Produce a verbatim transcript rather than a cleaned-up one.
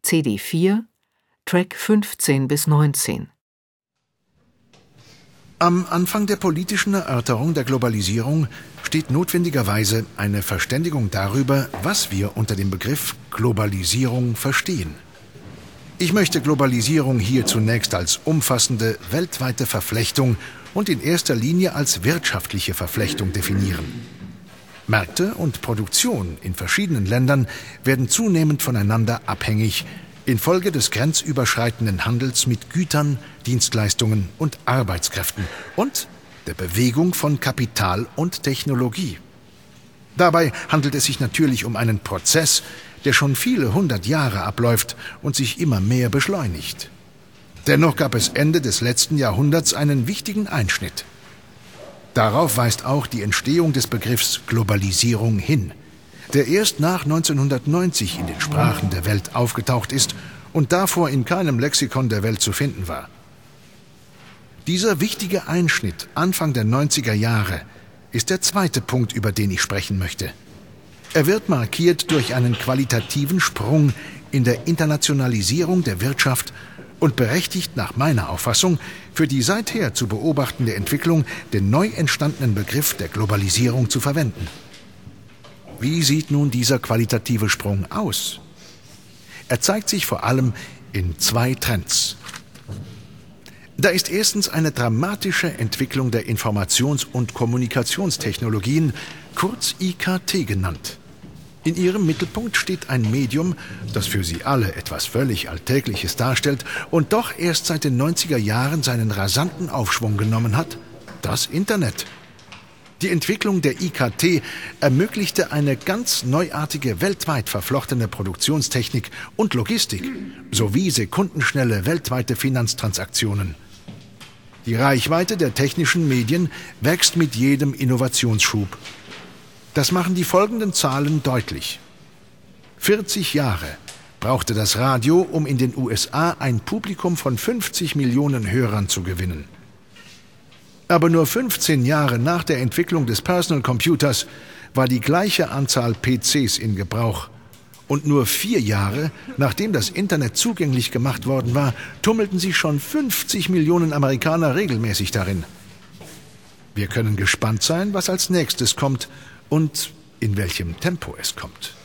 C D vier, Track fünfzehn bis neunzehn. Am Anfang der politischen Erörterung der Globalisierung steht notwendigerweise eine Verständigung darüber, was wir unter dem Begriff Globalisierung verstehen. Ich möchte Globalisierung hier zunächst als umfassende, weltweite Verflechtung und in erster Linie als wirtschaftliche Verflechtung definieren. Märkte und Produktion in verschiedenen Ländern werden zunehmend voneinander abhängig, infolge des grenzüberschreitenden Handels mit Gütern, Dienstleistungen und Arbeitskräften und der Bewegung von Kapital und Technologie. Dabei handelt es sich natürlich um einen Prozess, der schon viele hundert Jahre abläuft und sich immer mehr beschleunigt. Dennoch gab es Ende des letzten Jahrhunderts einen wichtigen Einschnitt. Darauf weist auch die Entstehung des Begriffs Globalisierung hin, der erst nach neunzehnhundertneunzig in den Sprachen der Welt aufgetaucht ist und davor in keinem Lexikon der Welt zu finden war. Dieser wichtige Einschnitt Anfang der neunziger Jahre ist der zweite Punkt, über den ich sprechen möchte. Er wird markiert durch einen qualitativen Sprung in der Internationalisierung der Wirtschaft und berechtigt nach meiner Auffassung für die seither zu beobachtende Entwicklung den neu entstandenen Begriff der Globalisierung zu verwenden. Wie sieht nun dieser qualitative Sprung aus? Er zeigt sich vor allem in zwei Trends. Da ist erstens eine dramatische Entwicklung der Informations- und Kommunikationstechnologien, kurz I K T genannt. In ihrem Mittelpunkt steht ein Medium, das für sie alle etwas völlig Alltägliches darstellt und doch erst seit den neunziger Jahren seinen rasanten Aufschwung genommen hat: das Internet. Die Entwicklung der I K T ermöglichte eine ganz neuartige, weltweit verflochtene Produktionstechnik und Logistik sowie sekundenschnelle weltweite Finanztransaktionen. Die Reichweite der technischen Medien wächst mit jedem Innovationsschub. Das machen die folgenden Zahlen deutlich. vierzig Jahre brauchte das Radio, um in den U S A ein Publikum von fünfzig Millionen Hörern zu gewinnen. Aber nur fünfzehn Jahre nach der Entwicklung des Personal Computers war die gleiche Anzahl P Cs in Gebrauch. Und nur vier Jahre, nachdem das Internet zugänglich gemacht worden war, tummelten sich schon fünfzig Millionen Amerikaner regelmäßig darin. Wir können gespannt sein, was als nächstes kommt und in welchem Tempo es kommt.